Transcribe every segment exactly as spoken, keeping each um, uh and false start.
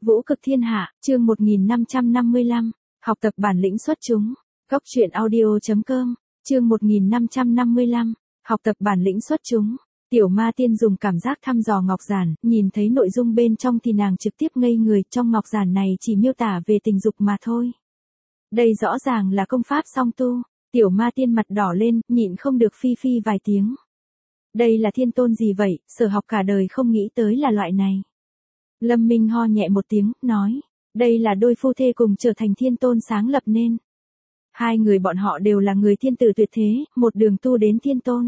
Vũ cực thiên hạ, chương một nghìn năm trăm năm mươi lăm, học tập bản lĩnh xuất chúng. Góc truyện audio chấm com, chương một nghìn năm trăm năm mươi lăm, học tập bản lĩnh xuất chúng. Tiểu Ma Tiên dùng cảm giác thăm dò ngọc giản, nhìn thấy nội dung bên trong thì nàng trực tiếp ngây người, trong ngọc giản này chỉ miêu tả về tình dục mà thôi. Đây rõ ràng là công pháp song tu. Tiểu Ma Tiên mặt đỏ lên, nhịn không được phi phi vài tiếng. Đây là thiên tôn gì vậy, sở học cả đời không nghĩ tới là loại này. Lâm Minh ho nhẹ một tiếng, nói, đây là đôi phu thê cùng trở thành thiên tôn sáng lập nên. Hai người bọn họ đều là người thiên tử tuyệt thế, một đường tu đến thiên tôn.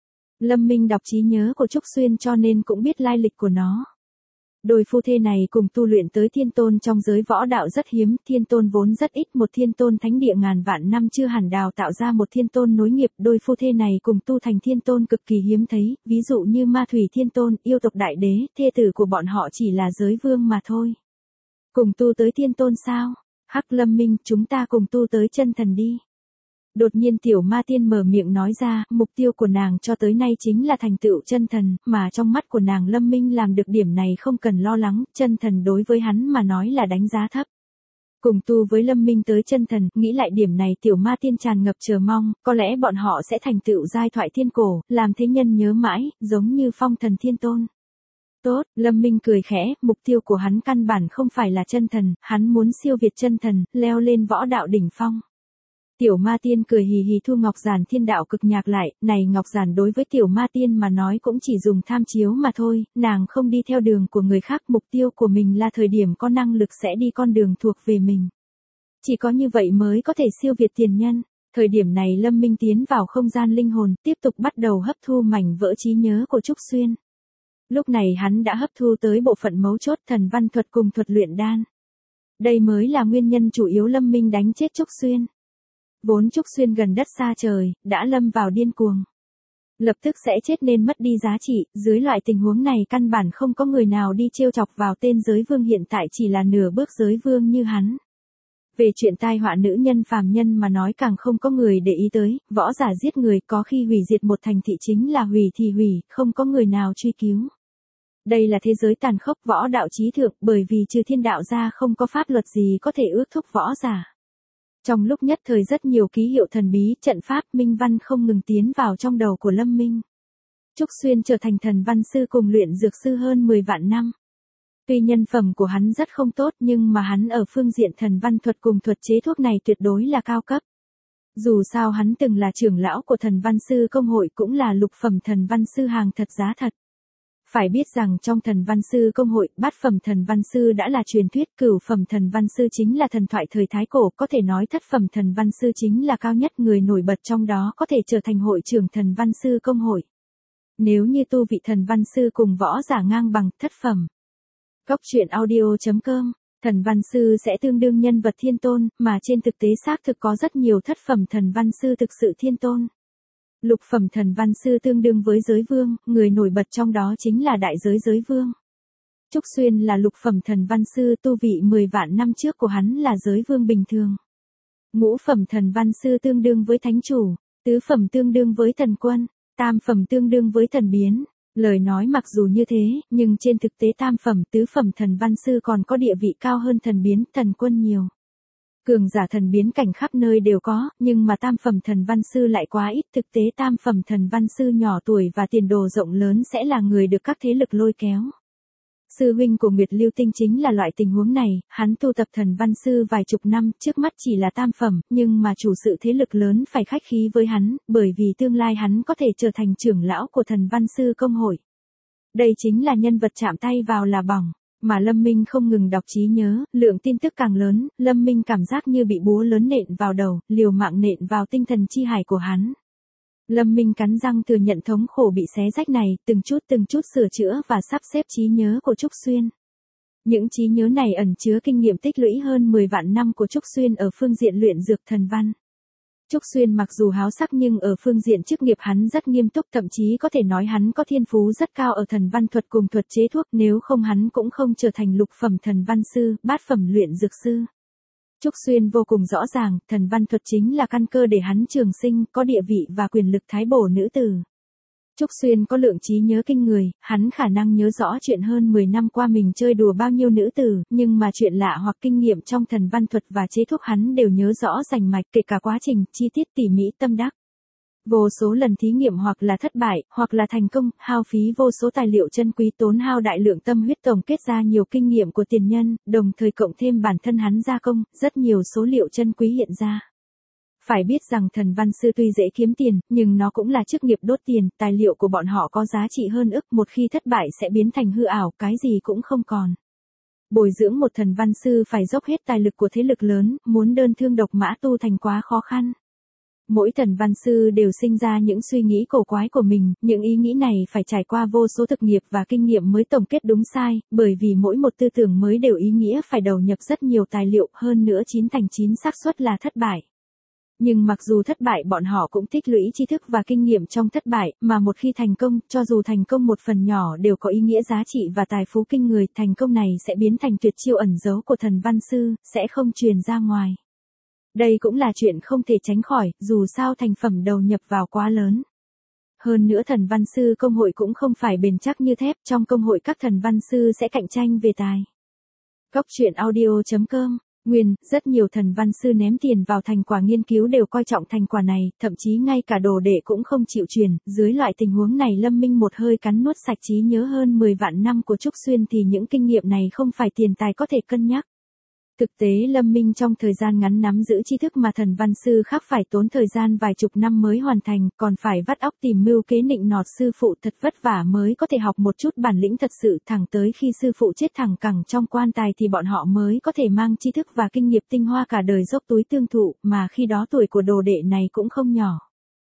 Lâm Minh đọc trí nhớ của Trúc Xuyên cho nên cũng biết lai lịch của nó. Đôi phu thê này cùng tu luyện tới thiên tôn trong giới võ đạo rất hiếm, thiên tôn vốn rất ít, một thiên tôn thánh địa ngàn vạn năm chưa hẳn đào tạo ra một thiên tôn nối nghiệp, đôi phu thê này cùng tu thành thiên tôn cực kỳ hiếm thấy, ví dụ như Ma Thủy Thiên Tôn, yêu tộc đại đế, thê tử của bọn họ chỉ là giới vương mà thôi. Cùng tu tới thiên tôn sao? Hắc Lâm Minh, chúng ta cùng tu tới chân thần đi. Đột nhiên Tiểu Ma Tiên mở miệng nói ra, mục tiêu của nàng cho tới nay chính là thành tựu chân thần, mà trong mắt của nàng Lâm Minh làm được điểm này không cần lo lắng, chân thần đối với hắn mà nói là đánh giá thấp. Cùng tu với Lâm Minh tới chân thần, nghĩ lại điểm này Tiểu Ma Tiên tràn ngập chờ mong, có lẽ bọn họ sẽ thành tựu giai thoại thiên cổ, làm thế nhân nhớ mãi, giống như phong thần thiên tôn. Tốt, Lâm Minh cười khẽ, mục tiêu của hắn căn bản không phải là chân thần, hắn muốn siêu việt chân thần, leo lên võ đạo đỉnh phong. Tiểu Ma Tiên cười hì hì thu ngọc giản thiên đạo cực nhạc lại, này ngọc giản đối với Tiểu Ma Tiên mà nói cũng chỉ dùng tham chiếu mà thôi, nàng không đi theo đường của người khác, mục tiêu của mình là thời điểm có năng lực sẽ đi con đường thuộc về mình. Chỉ có như vậy mới có thể siêu việt tiền nhân. Thời điểm này Lâm Minh tiến vào không gian linh hồn, tiếp tục bắt đầu hấp thu mảnh vỡ trí nhớ của Trúc Xuyên. Lúc này hắn đã hấp thu tới bộ phận mấu chốt thần văn thuật cùng thuật luyện đan. Đây mới là nguyên nhân chủ yếu Lâm Minh đánh chết Trúc Xuyên. Vốn Trúc Xuyên gần đất xa trời, đã lâm vào điên cuồng. Lập tức sẽ chết nên mất đi giá trị, dưới loại tình huống này căn bản không có người nào đi trêu chọc vào tên giới vương hiện tại chỉ là nửa bước giới vương như hắn. Về chuyện tai họa nữ nhân phàm nhân mà nói càng không có người để ý tới, võ giả giết người có khi hủy diệt một thành thị chính là hủy thì hủy, không có người nào truy cứu. Đây là thế giới tàn khốc võ đạo chí thượng bởi vì trừ thiên đạo ra không có pháp luật gì có thể ước thúc võ giả. Trong lúc nhất thời rất nhiều ký hiệu thần bí, trận pháp, minh văn không ngừng tiến vào trong đầu của Lâm Minh. Trúc Xuyên trở thành thần văn sư cùng luyện dược sư hơn mười vạn năm. Tuy nhân phẩm của hắn rất không tốt nhưng mà hắn ở phương diện thần văn thuật cùng thuật chế thuốc này tuyệt đối là cao cấp. Dù sao hắn từng là trưởng lão của thần văn sư công hội cũng là lục phẩm thần văn sư hàng thật giá thật. Phải biết rằng trong thần văn sư công hội, bát phẩm thần văn sư đã là truyền thuyết, cửu phẩm thần văn sư chính là thần thoại thời Thái Cổ, có thể nói thất phẩm thần văn sư chính là cao nhất, người nổi bật trong đó có thể trở thành hội trưởng thần văn sư công hội. Nếu như tu vị thần văn sư cùng võ giả ngang bằng thất phẩm. Góc truyện audio chấm com, thần văn sư sẽ tương đương nhân vật thiên tôn, mà trên thực tế xác thực có rất nhiều thất phẩm thần văn sư thực sự thiên tôn. Lục phẩm thần văn sư tương đương với giới vương, người nổi bật trong đó chính là đại giới giới vương. Trúc Xuyên là lục phẩm thần văn sư, tu vị mười vạn năm trước của hắn là giới vương bình thường. Ngũ phẩm thần văn sư tương đương với thánh chủ, tứ phẩm tương đương với thần quân, tam phẩm tương đương với thần biến. Lời nói mặc dù như thế, nhưng trên thực tế tam phẩm, tứ phẩm thần văn sư còn có địa vị cao hơn thần biến, thần quân nhiều. Cường giả thần biến cảnh khắp nơi đều có, nhưng mà tam phẩm thần văn sư lại quá ít, thực tế tam phẩm thần văn sư nhỏ tuổi và tiền đồ rộng lớn sẽ là người được các thế lực lôi kéo. Sư huynh của Nguyệt Lưu Tinh chính là loại tình huống này, hắn tu tập thần văn sư vài chục năm, trước mắt chỉ là tam phẩm, nhưng mà chủ sự thế lực lớn phải khách khí với hắn, bởi vì tương lai hắn có thể trở thành trưởng lão của thần văn sư công hội. Đây chính là nhân vật chạm tay vào là bỏng. Mà Lâm Minh không ngừng đọc trí nhớ, lượng tin tức càng lớn, Lâm Minh cảm giác như bị búa lớn nện vào đầu, liều mạng nện vào tinh thần chi hải của hắn. Lâm Minh cắn răng thừa nhận thống khổ bị xé rách này, từng chút từng chút sửa chữa và sắp xếp trí nhớ của Trúc Xuyên. Những trí nhớ này ẩn chứa kinh nghiệm tích lũy hơn mười vạn năm của Trúc Xuyên ở phương diện luyện dược thần văn. Trúc Xuyên mặc dù háo sắc nhưng ở phương diện chức nghiệp hắn rất nghiêm túc, thậm chí có thể nói hắn có thiên phú rất cao ở thần văn thuật cùng thuật chế thuốc, nếu không hắn cũng không trở thành lục phẩm thần văn sư, bát phẩm luyện dược sư. Trúc Xuyên vô cùng rõ ràng, thần văn thuật chính là căn cơ để hắn trường sinh, có địa vị và quyền lực thái bổ nữ tử. Trúc Xuyên có lượng trí nhớ kinh người, hắn khả năng nhớ rõ chuyện hơn mười năm qua mình chơi đùa bao nhiêu nữ tử, nhưng mà chuyện lạ hoặc kinh nghiệm trong thần văn thuật và chế thuốc hắn đều nhớ rõ rành mạch, kể cả quá trình, chi tiết tỉ mỉ tâm đắc. Vô số lần thí nghiệm hoặc là thất bại, hoặc là thành công, hao phí vô số tài liệu chân quý, tốn hao đại lượng tâm huyết tổng kết ra nhiều kinh nghiệm của tiền nhân, đồng thời cộng thêm bản thân hắn gia công, rất nhiều số liệu chân quý hiện ra. Phải biết rằng thần văn sư tuy dễ kiếm tiền, nhưng nó cũng là chức nghiệp đốt tiền, tài liệu của bọn họ có giá trị hơn ức, một khi thất bại sẽ biến thành hư ảo, cái gì cũng không còn. Bồi dưỡng một thần văn sư phải dốc hết tài lực của thế lực lớn, muốn đơn thương độc mã tu thành quá khó khăn. Mỗi thần văn sư đều sinh ra những suy nghĩ cổ quái của mình, những ý nghĩ này phải trải qua vô số thực nghiệp và kinh nghiệm mới tổng kết đúng sai, bởi vì mỗi một tư tưởng mới đều ý nghĩa phải đầu nhập rất nhiều tài liệu, hơn nữa chín thành chín xác suất là thất bại. Nhưng mặc dù thất bại bọn họ cũng tích lũy tri thức và kinh nghiệm trong thất bại, mà một khi thành công, cho dù thành công một phần nhỏ đều có ý nghĩa giá trị và tài phú kinh người, thành công này sẽ biến thành tuyệt chiêu ẩn giấu của thần văn sư, sẽ không truyền ra ngoài. Đây cũng là chuyện không thể tránh khỏi, dù sao thành phẩm đầu nhập vào quá lớn. Hơn nữa thần văn sư công hội cũng không phải bền chắc như thép, trong công hội các thần văn sư sẽ cạnh tranh về tài. Cốc truyện audio chấm com. Nguyên, rất nhiều thần văn sư ném tiền vào thành quả nghiên cứu đều coi trọng thành quả này, thậm chí ngay cả đồ đệ cũng không chịu truyền, dưới loại tình huống này Lâm Minh một hơi cắn nuốt sạch trí nhớ hơn mười vạn năm của Trúc Xuyên thì những kinh nghiệm này không phải tiền tài có thể cân nhắc. Thực tế Lâm Minh trong thời gian ngắn nắm giữ tri thức mà thần văn sư khác phải tốn thời gian vài chục năm mới hoàn thành, còn phải vắt óc tìm mưu kế nịnh nọt sư phụ thật vất vả mới có thể học một chút bản lĩnh thật sự, thẳng tới khi sư phụ chết thẳng cẳng trong quan tài thì bọn họ mới có thể mang tri thức và kinh nghiệm tinh hoa cả đời dốc túi tương thụ, mà khi đó tuổi của đồ đệ này cũng không nhỏ.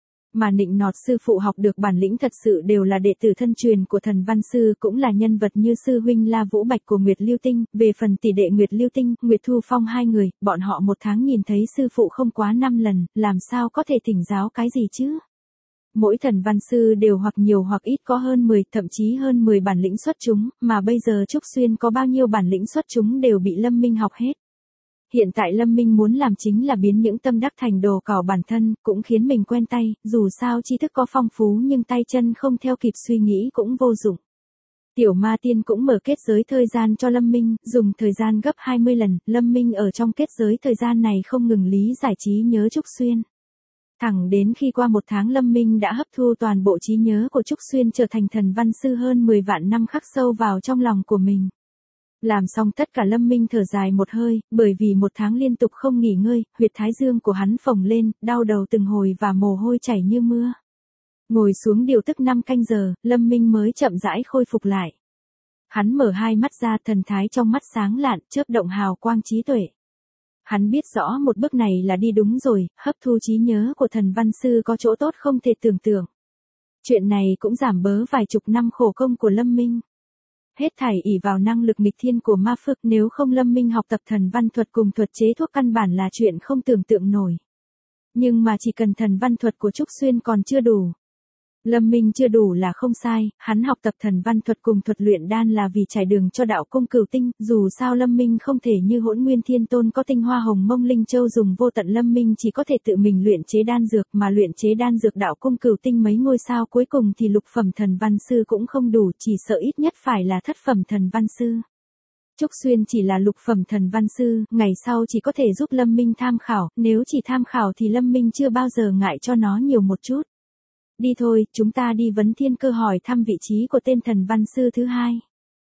Mà nịnh nọt sư phụ học được bản lĩnh thật sự đều là đệ tử thân truyền của thần văn sư, cũng là nhân vật như sư huynh La Vũ Bạch của Nguyệt Lưu Tinh, về phần tỷ đệ Nguyệt Lưu Tinh, Nguyệt Thu Phong hai người, bọn họ một tháng nhìn thấy sư phụ không quá năm lần, làm sao có thể thỉnh giáo cái gì chứ? Mỗi thần văn sư đều hoặc nhiều hoặc ít có hơn mười, thậm chí hơn mười bản lĩnh xuất chúng, mà bây giờ Trúc Xuyên có bao nhiêu bản lĩnh xuất chúng đều bị Lâm Minh học hết. Hiện tại Lâm Minh muốn làm chính là biến những tâm đắc thành đồ cỏ bản thân, cũng khiến mình quen tay, dù sao tri thức có phong phú nhưng tay chân không theo kịp suy nghĩ cũng vô dụng. Tiểu Ma Tiên cũng mở kết giới thời gian cho Lâm Minh, dùng thời gian gấp hai mươi lần, Lâm Minh ở trong kết giới thời gian này không ngừng lý giải trí nhớ Trúc Xuyên. Thẳng đến khi qua một tháng Lâm Minh đã hấp thu toàn bộ trí nhớ của Trúc Xuyên trở thành thần văn sư hơn mười vạn năm khắc sâu vào trong lòng của mình. Làm xong tất cả Lâm Minh thở dài một hơi, bởi vì một tháng liên tục không nghỉ ngơi, huyệt thái dương của hắn phồng lên, đau đầu từng hồi và mồ hôi chảy như mưa. Ngồi xuống điều tức năm canh giờ, Lâm Minh mới chậm rãi khôi phục lại. Hắn mở hai mắt ra, thần thái trong mắt sáng lạn, chớp động hào quang trí tuệ. Hắn biết rõ một bước này là đi đúng rồi, hấp thu trí nhớ của thần văn sư có chỗ tốt không thể tưởng tượng. Chuyện này cũng giảm bớt vài chục năm khổ công của Lâm Minh. Hết thảy ỷ vào năng lực nghịch thiên của ma phước, nếu không Lâm Minh học tập thần văn thuật cùng thuật chế thuốc căn bản là chuyện không tưởng tượng nổi. Nhưng mà chỉ cần thần văn thuật của Trúc Xuyên còn chưa đủ. Lâm Minh chưa đủ là không sai, hắn học tập thần văn thuật cùng thuật luyện đan là vì trải đường cho đạo cung cửu tinh, dù sao Lâm Minh không thể như Hỗn Nguyên Thiên Tôn có tinh hoa hồng mông linh châu dùng vô tận, Lâm Minh chỉ có thể tự mình luyện chế đan dược, mà luyện chế đan dược đạo cung cửu tinh mấy ngôi sao cuối cùng thì lục phẩm thần văn sư cũng không đủ, chỉ sợ ít nhất phải là thất phẩm thần văn sư. Trúc Xuyên chỉ là lục phẩm thần văn sư, ngày sau chỉ có thể giúp Lâm Minh tham khảo, nếu chỉ tham khảo thì Lâm Minh chưa bao giờ ngại cho nó nhiều một chút. Đi thôi, chúng ta đi vấn thiên cơ hỏi thăm vị trí của tên thần văn sư thứ hai.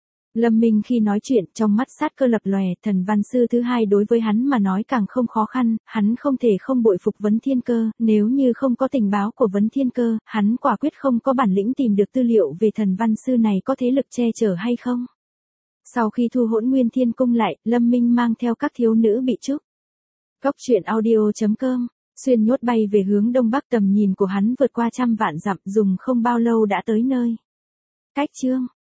Lâm Minh khi nói chuyện trong mắt sát cơ lập lòe, thần văn sư thứ hai đối với hắn mà nói càng không khó khăn, hắn không thể không bội phục vấn thiên cơ, nếu như không có tình báo của vấn thiên cơ, hắn quả quyết không có bản lĩnh tìm được tư liệu về thần văn sư này có thế lực che chở hay không. Sau khi thu Hỗn Nguyên Thiên Cung lại, Lâm Minh mang theo các thiếu nữ bị trúc. Cốc truyện audio chấm com. Xuyên nhốt bay về hướng đông bắc, tầm nhìn của hắn vượt qua trăm vạn dặm, dùng không bao lâu đã tới nơi. Cách chương